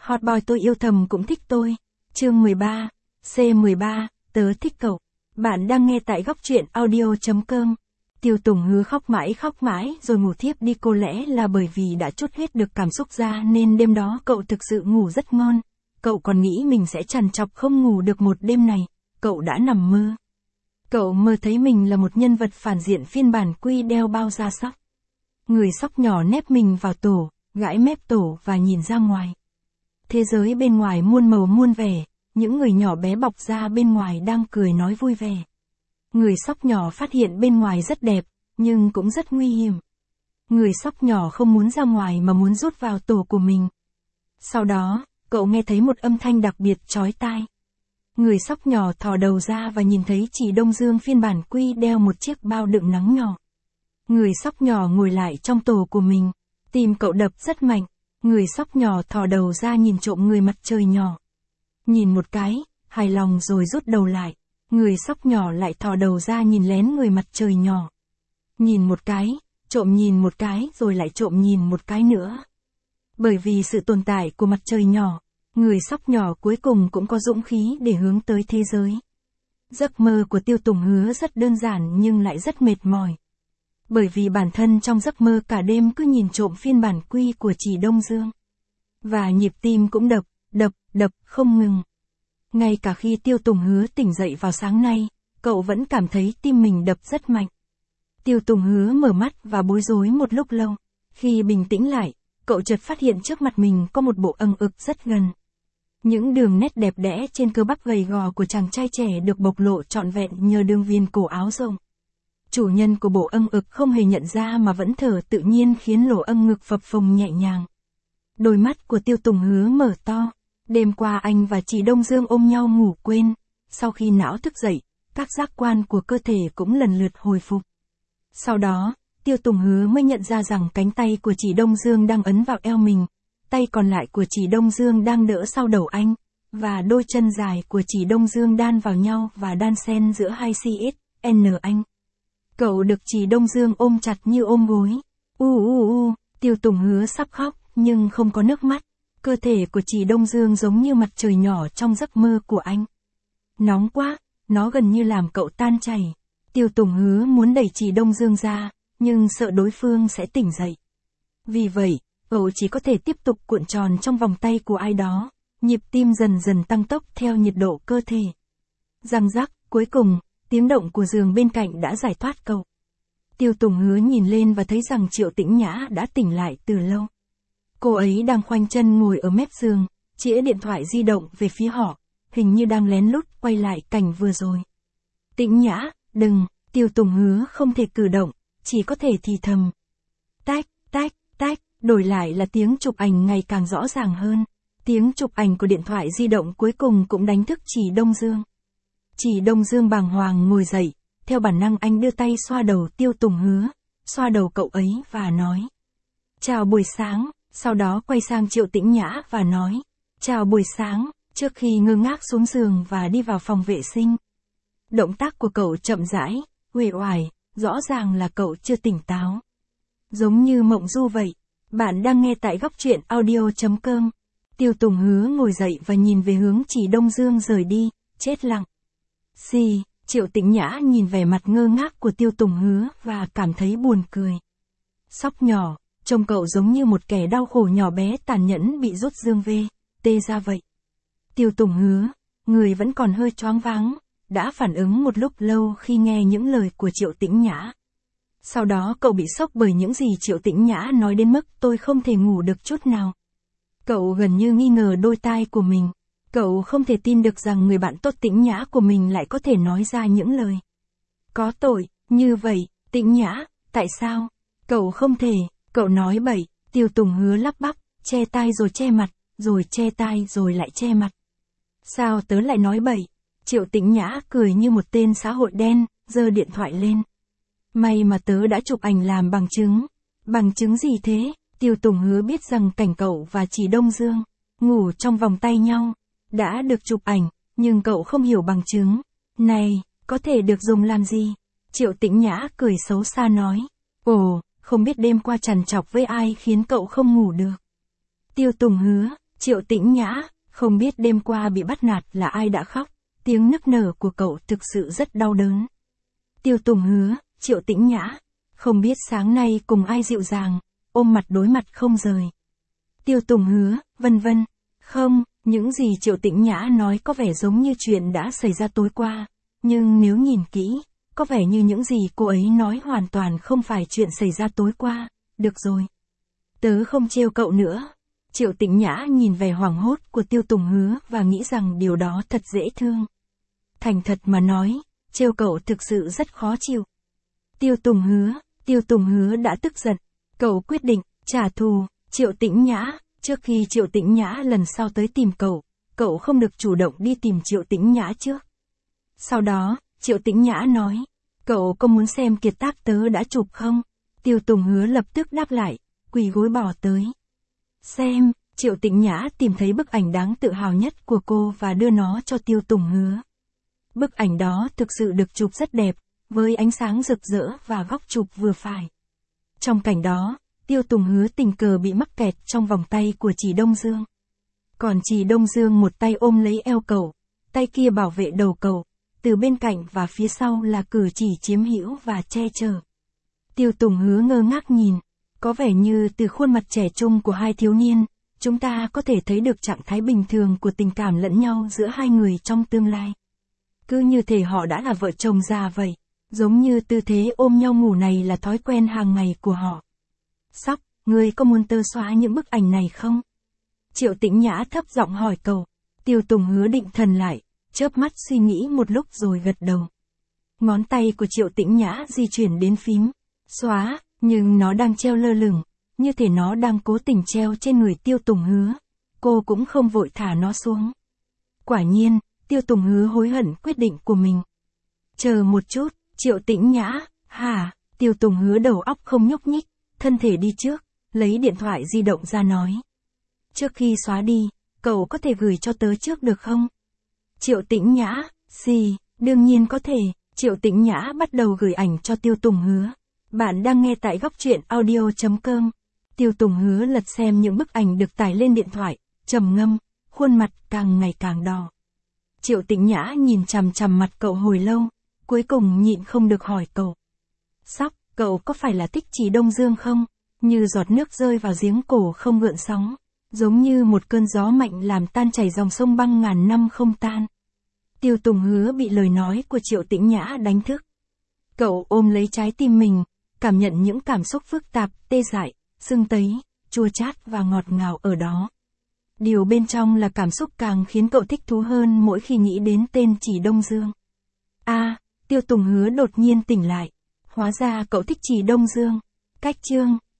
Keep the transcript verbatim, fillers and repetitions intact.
Hot boy tôi yêu thầm cũng thích tôi. Chương mười ba, C mười ba, tớ thích cậu. Bạn đang nghe tại góc truyện audio chấm com. Tiêu Tùng Hứa khóc mãi khóc mãi rồi ngủ thiếp đi, có lẽ là bởi vì đã trút hết được cảm xúc ra nên đêm đó cậu thực sự ngủ rất ngon. Cậu còn nghĩ mình sẽ trằn trọc không ngủ được một đêm này. Cậu đã nằm mơ. Cậu mơ thấy mình là một nhân vật phản diện phiên bản quy đeo bao da sóc. Người sóc nhỏ nép mình vào tổ, gãi mép tổ và nhìn ra ngoài. Thế giới bên ngoài muôn màu muôn vẻ, những người nhỏ bé bọc ra bên ngoài đang cười nói vui vẻ. Người sóc nhỏ phát hiện bên ngoài rất đẹp, nhưng cũng rất nguy hiểm. Người sóc nhỏ không muốn ra ngoài mà muốn rút vào tổ của mình. Sau đó, cậu nghe thấy một âm thanh đặc biệt chói tai. Người sóc nhỏ thò đầu ra và nhìn thấy Chỉ Đông Dương phiên bản quy đeo một chiếc bao đựng nắng nhỏ. Người sóc nhỏ ngồi lại trong tổ của mình, tim cậu đập rất mạnh. Người sóc nhỏ thò đầu ra nhìn trộm người mặt trời nhỏ. Nhìn một cái, hài lòng rồi rút đầu lại. Người sóc nhỏ lại thò đầu ra nhìn lén người mặt trời nhỏ. Nhìn một cái, trộm nhìn một cái rồi lại trộm nhìn một cái nữa. Bởi vì sự tồn tại của mặt trời nhỏ, người sóc nhỏ cuối cùng cũng có dũng khí để hướng tới thế giới. Giấc mơ của Tiêu Tùng Hứa rất đơn giản nhưng lại rất mệt mỏi. Bởi vì bản thân trong giấc mơ cả đêm cứ nhìn trộm phiên bản quy của Chỉ Đông Dương. Và nhịp tim cũng đập, đập, đập, không ngừng. Ngay cả khi Tiêu Tùng Hứa tỉnh dậy vào sáng nay, cậu vẫn cảm thấy tim mình đập rất mạnh. Tiêu Tùng Hứa mở mắt và bối rối một lúc lâu. Khi bình tĩnh lại, cậu chợt phát hiện trước mặt mình có một bộ âng ực rất gần. Những đường nét đẹp đẽ trên cơ bắp gầy gò của chàng trai trẻ được bộc lộ trọn vẹn nhờ đường viền cổ áo rộng. Chủ nhân của bộ âng ực không hề nhận ra mà vẫn thở tự nhiên khiến lỗ âng ngực phập phồng nhẹ nhàng. Đôi mắt của Tiêu Tùng Hứa mở to. Đêm qua anh và Chỉ Đông Dương ôm nhau ngủ quên. Sau khi não thức dậy, các giác quan của cơ thể cũng lần lượt hồi phục. Sau đó, Tiêu Tùng Hứa mới nhận ra rằng cánh tay của Chỉ Đông Dương đang ấn vào eo mình. Tay còn lại của Chỉ Đông Dương đang đỡ sau đầu anh. Và đôi chân dài của Chỉ Đông Dương đan vào nhau và đan xen giữa hai xê ét en anh. Cậu được Chỉ Đông Dương ôm chặt như ôm gối. U u u, Tiêu Tùng Hứa sắp khóc, nhưng không có nước mắt. Cơ thể của Chỉ Đông Dương giống như mặt trời nhỏ trong giấc mơ của anh. Nóng quá, nó gần như làm cậu tan chảy. Tiêu Tùng Hứa muốn đẩy Chỉ Đông Dương ra, nhưng sợ đối phương sẽ tỉnh dậy. Vì vậy, cậu chỉ có thể tiếp tục cuộn tròn trong vòng tay của ai đó. Nhịp tim dần dần tăng tốc theo nhiệt độ cơ thể. Răng rắc, cuối cùng, tiếng động của giường bên cạnh đã giải thoát cậu. Tiêu Tùng Hứa nhìn lên và thấy rằng Triệu Tĩnh Nhã đã tỉnh lại từ lâu. Cô ấy đang khoanh chân ngồi ở mép giường, chĩa điện thoại di động về phía họ, hình như đang lén lút quay lại cảnh vừa rồi. Tĩnh Nhã, đừng, Tiêu Tùng Hứa không thể cử động, chỉ có thể thì thầm. Tách, tách, tách, đổi lại là tiếng chụp ảnh ngày càng rõ ràng hơn. Tiếng chụp ảnh của điện thoại di động cuối cùng cũng đánh thức Chỉ Đông Dương. Chỉ Đông Dương bàng hoàng ngồi dậy, theo bản năng anh đưa tay xoa đầu Tiêu Tùng Hứa, xoa đầu cậu ấy và nói. Chào buổi sáng, sau đó quay sang Triệu Tĩnh Nhã và nói. Chào buổi sáng, trước khi ngơ ngác xuống giường và đi vào phòng vệ sinh. Động tác của cậu chậm rãi, uể oải, rõ ràng là cậu chưa tỉnh táo. Giống như mộng du vậy. Bạn đang nghe tại góc truyện audio chấm com. Tiêu Tùng Hứa ngồi dậy và nhìn về hướng Chỉ Đông Dương rời đi, chết lặng. Xì, Triệu Tĩnh Nhã nhìn vẻ mặt ngơ ngác của Tiêu Tùng Hứa và cảm thấy buồn cười. Sóc nhỏ, trông cậu giống như một kẻ đau khổ nhỏ bé tàn nhẫn bị rút dương vê, tê ra vậy. Tiêu Tùng Hứa, người vẫn còn hơi choáng váng, đã phản ứng một lúc lâu khi nghe những lời của Triệu Tĩnh Nhã. Sau đó cậu bị sốc bởi những gì Triệu Tĩnh Nhã nói đến mức tôi không thể ngủ được chút nào. Cậu gần như nghi ngờ đôi tai của mình. Cậu không thể tin được rằng người bạn tốt Tĩnh Nhã của mình lại có thể nói ra những lời có tội như vậy. Tĩnh Nhã, tại sao? Cậu không thể, cậu nói bậy. Tiêu Tùng Hứa lắp bắp, che tai rồi che mặt, rồi che tai rồi lại che mặt. Sao tớ lại nói bậy? Triệu Tĩnh Nhã cười như một tên xã hội đen, giơ điện thoại lên. May mà tớ đã chụp ảnh làm bằng chứng. Bằng chứng gì thế? Tiêu Tùng Hứa biết rằng cảnh cậu và Chỉ Đông Dương ngủ trong vòng tay nhau đã được chụp ảnh, nhưng cậu không hiểu bằng chứng này có thể được dùng làm gì. Triệu Tĩnh Nhã cười xấu xa nói. Ồ, không biết đêm qua trằn trọc với ai khiến cậu không ngủ được. Tiêu Tùng Hứa, Triệu Tĩnh Nhã, không biết đêm qua bị bắt nạt là ai đã khóc, tiếng nức nở của cậu thực sự rất đau đớn. Tiêu Tùng Hứa, Triệu Tĩnh Nhã, không biết sáng nay cùng ai dịu dàng, ôm mặt đối mặt không rời. Tiêu Tùng Hứa, vân vân, không, những gì Triệu Tĩnh Nhã nói có vẻ giống như chuyện đã xảy ra tối qua, nhưng nếu nhìn kỹ, có vẻ như những gì cô ấy nói hoàn toàn không phải chuyện xảy ra tối qua, được rồi. Tớ không trêu cậu nữa. Triệu Tĩnh Nhã nhìn vẻ hoảng hốt của Tiêu Tùng Hứa và nghĩ rằng điều đó thật dễ thương. Thành thật mà nói, trêu cậu thực sự rất khó chịu. Tiêu Tùng Hứa, Tiêu Tùng Hứa đã tức giận. Cậu quyết định, trả thù, Triệu Tĩnh Nhã, trước khi Triệu Tĩnh Nhã lần sau tới tìm cậu, cậu không được chủ động đi tìm Triệu Tĩnh Nhã trước. Sau đó, Triệu Tĩnh Nhã nói, cậu có muốn xem kiệt tác tớ đã chụp không? Tiêu Tùng Hứa lập tức đáp lại, quỳ gối bỏ tới. Xem, Triệu Tĩnh Nhã tìm thấy bức ảnh đáng tự hào nhất của cô và đưa nó cho Tiêu Tùng Hứa. Bức ảnh đó thực sự được chụp rất đẹp, với ánh sáng rực rỡ và góc chụp vừa phải. Trong cảnh đó, Tiêu Tùng Hứa tình cờ bị mắc kẹt trong vòng tay của Trì Đông Dương. Còn Trì Đông Dương một tay ôm lấy eo cậu, tay kia bảo vệ đầu cậu, từ bên cạnh và phía sau là cử chỉ chiếm hữu và che chở. Tiêu Tùng Hứa ngơ ngác nhìn, có vẻ như từ khuôn mặt trẻ trung của hai thiếu niên, chúng ta có thể thấy được trạng thái bình thường của tình cảm lẫn nhau giữa hai người trong tương lai. Cứ như thể họ đã là vợ chồng già vậy, giống như tư thế ôm nhau ngủ này là thói quen hàng ngày của họ. Sóc, ngươi có muốn tớ xóa những bức ảnh này không? Triệu Tĩnh Nhã thấp giọng hỏi cậu. Tiêu Tùng Hứa định thần lại, chớp mắt suy nghĩ một lúc rồi gật đầu. Ngón tay của Triệu Tĩnh Nhã di chuyển đến phím, xóa, nhưng nó đang treo lơ lửng, như thể nó đang cố tình treo trên người Tiêu Tùng Hứa. Cô cũng không vội thả nó xuống. Quả nhiên, Tiêu Tùng Hứa hối hận quyết định của mình. Chờ một chút, Triệu Tĩnh Nhã, hả? Tiêu Tùng Hứa đầu óc không nhúc nhích, thân thể đi trước, lấy điện thoại di động ra nói. Trước khi xóa đi, cậu có thể gửi cho tớ trước được không? Triệu Tĩnh Nhã, gì, đương nhiên có thể. Triệu Tĩnh Nhã bắt đầu gửi ảnh cho Tiêu Tùng Hứa. Bạn đang nghe tại góc truyện audio chấm com. Tiêu Tùng Hứa lật xem những bức ảnh được tải lên điện thoại, trầm ngâm, khuôn mặt càng ngày càng đỏ. Triệu Tĩnh Nhã nhìn chằm chằm mặt cậu hồi lâu, cuối cùng nhịn không được hỏi cậu. Sóc, cậu có phải là thích Trì Đông Dương không? Như giọt nước rơi vào giếng cổ không gợn sóng, giống như một cơn gió mạnh làm tan chảy dòng sông băng ngàn năm không tan. Tiêu Tùng Hứa bị lời nói của Triệu Tĩnh Nhã đánh thức. Cậu ôm lấy trái tim mình, cảm nhận những cảm xúc phức tạp, tê dại, sưng tấy, chua chát và ngọt ngào ở đó. Điều bên trong là cảm xúc càng khiến cậu thích thú hơn mỗi khi nghĩ đến tên Trì Đông Dương. A, à, Tiêu Tùng Hứa đột nhiên tỉnh lại. Hóa ra cậu thích Trì Đông Dương. Cách chương